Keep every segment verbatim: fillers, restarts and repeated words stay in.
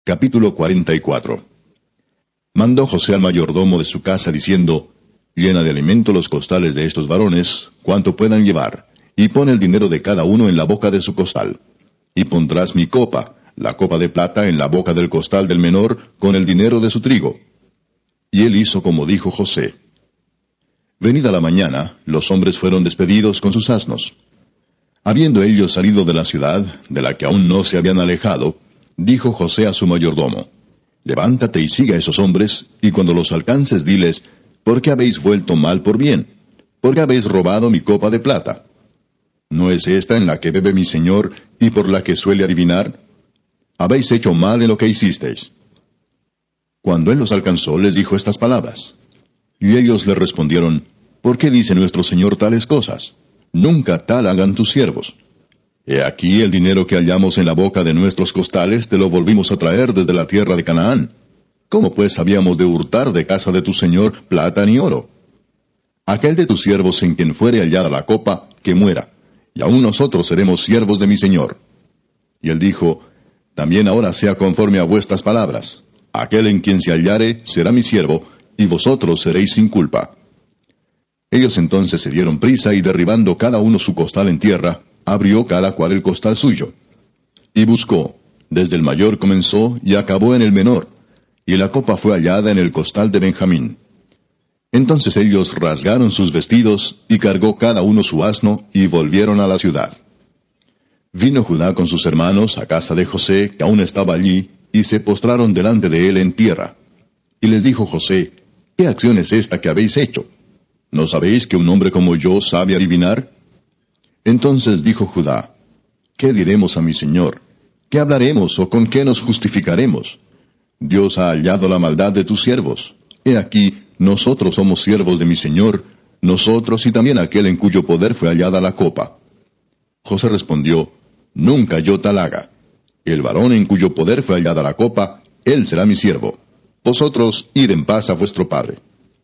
Capítulo cuarenta y cuatro. Mandó José al mayordomo de su casa, diciendo: Llena de alimento los costales de estos varones, cuanto puedan llevar, y pon el dinero de cada uno en la boca de su costal. Y pondrás mi copa, la copa de plata, en la boca del costal del menor, con el dinero de su trigo. Y él hizo como dijo José. Venida la mañana, los hombres fueron despedidos con sus asnos. Habiendo ellos salido de la ciudad, de la que aún no se habían alejado, dijo José a su mayordomo: Levántate y siga a esos hombres, y cuando los alcances diles: ¿Por qué habéis vuelto mal por bien? ¿Por qué habéis robado mi copa de plata? ¿No es esta en la que bebe mi señor, y por la que suele adivinar? Habéis hecho mal en lo que hicisteis. Cuando él los alcanzó, les dijo estas palabras. Y ellos le respondieron: ¿Por qué dice nuestro señor tales cosas? Nunca tal hagan tus siervos. He aquí el dinero que hallamos en la boca de nuestros costales te lo volvimos a traer desde la tierra de Canaán. ¿Cómo pues habíamos de hurtar de casa de tu señor plata ni oro? Aquel de tus siervos en quien fuere hallada la copa, que muera, y aún nosotros seremos siervos de mi señor. Y él dijo: También ahora sea conforme a vuestras palabras. Aquel en quien se hallare será mi siervo, y vosotros seréis sin culpa. Ellos entonces se dieron prisa, y derribando cada uno su costal en tierra, abrió cada cual el costal suyo. Y buscó, desde el mayor comenzó, y acabó en el menor, y la copa fue hallada en el costal de Benjamín. Entonces ellos rasgaron sus vestidos, y cargó cada uno su asno, y volvieron a la ciudad. Vino Judá con sus hermanos a casa de José, que aún estaba allí, y se postraron delante de él en tierra. Y les dijo José: ¿Qué acción es esta que habéis hecho? ¿No sabéis que un hombre como yo sabe adivinar? Entonces dijo Judá: ¿Qué diremos a mi señor? ¿Qué hablaremos o con qué nos justificaremos? Dios ha hallado la maldad de tus siervos. He aquí, nosotros somos siervos de mi señor, nosotros y también aquel en cuyo poder fue hallada la copa. José respondió: Nunca yo tal haga. El varón en cuyo poder fue hallada la copa, él será mi siervo. Vosotros id en paz a vuestro padre.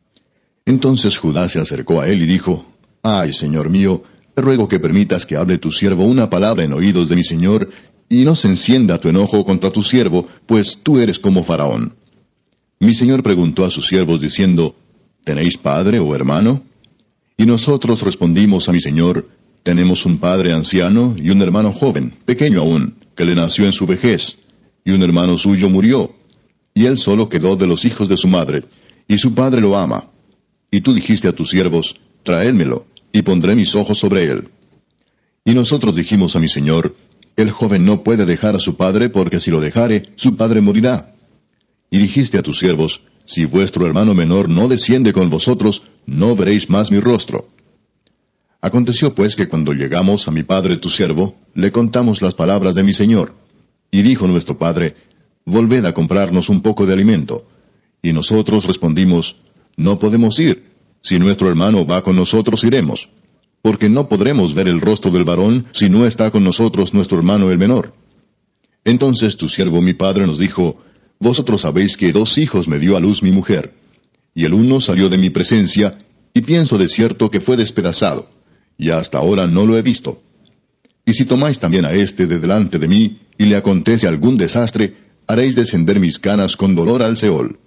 Entonces Judá se acercó a él y dijo: Ay, señor mío, te ruego que permitas que hable tu siervo una palabra en oídos de mi señor, y no se encienda tu enojo contra tu siervo, pues tú eres como Faraón. Mi señor preguntó a sus siervos diciendo: ¿Tenéis padre o hermano? Y nosotros respondimos a mi señor: Tenemos un padre anciano y un hermano joven, pequeño aún, que le nació en su vejez, y un hermano suyo murió, y él solo quedó de los hijos de su madre, y su padre lo ama. Y tú dijiste a tus siervos: Traédmelo, y pondré mis ojos sobre él. Y nosotros dijimos a mi señor: El joven no puede dejar a su padre, porque si lo dejare, su padre morirá. Y dijiste a tus siervos: Si vuestro hermano menor no desciende con vosotros, no veréis más mi rostro. Aconteció pues que cuando llegamos a mi padre tu siervo, le contamos las palabras de mi señor. Y dijo nuestro padre: Volved a comprarnos un poco de alimento. Y nosotros respondimos: No podemos ir. Si nuestro hermano va con nosotros, iremos. Porque no podremos ver el rostro del varón si no está con nosotros nuestro hermano el menor. Entonces tu siervo mi padre nos dijo: Vosotros sabéis que dos hijos me dio a luz mi mujer. Y el uno salió de mi presencia, y pienso de cierto que fue despedazado, y hasta ahora no lo he visto. Y si tomáis también a éste de delante de mí, y le acontece algún desastre, haréis descender mis canas con dolor al Seol.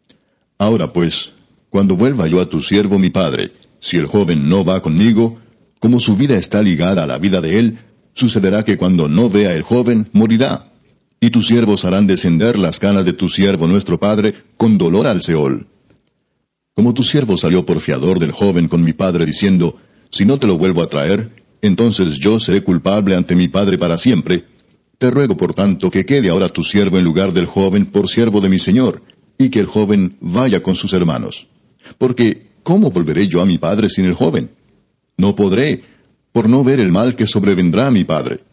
Ahora pues, cuando vuelva yo a tu siervo mi padre, si el joven no va conmigo, como su vida está ligada a la vida de él, sucederá que cuando no vea el joven, morirá. Y tus siervos harán descender las canas de tu siervo nuestro padre con dolor al Seol. Como tu siervo salió por fiador del joven con mi padre, diciendo: Si no te lo vuelvo a traer, entonces yo seré culpable ante mi padre para siempre, te ruego por tanto que quede ahora tu siervo en lugar del joven por siervo de mi señor, y que el joven vaya con sus hermanos. Porque, ¿cómo volveré yo a mi padre sin el joven? No podré, por no ver el mal que sobrevendrá a mi padre.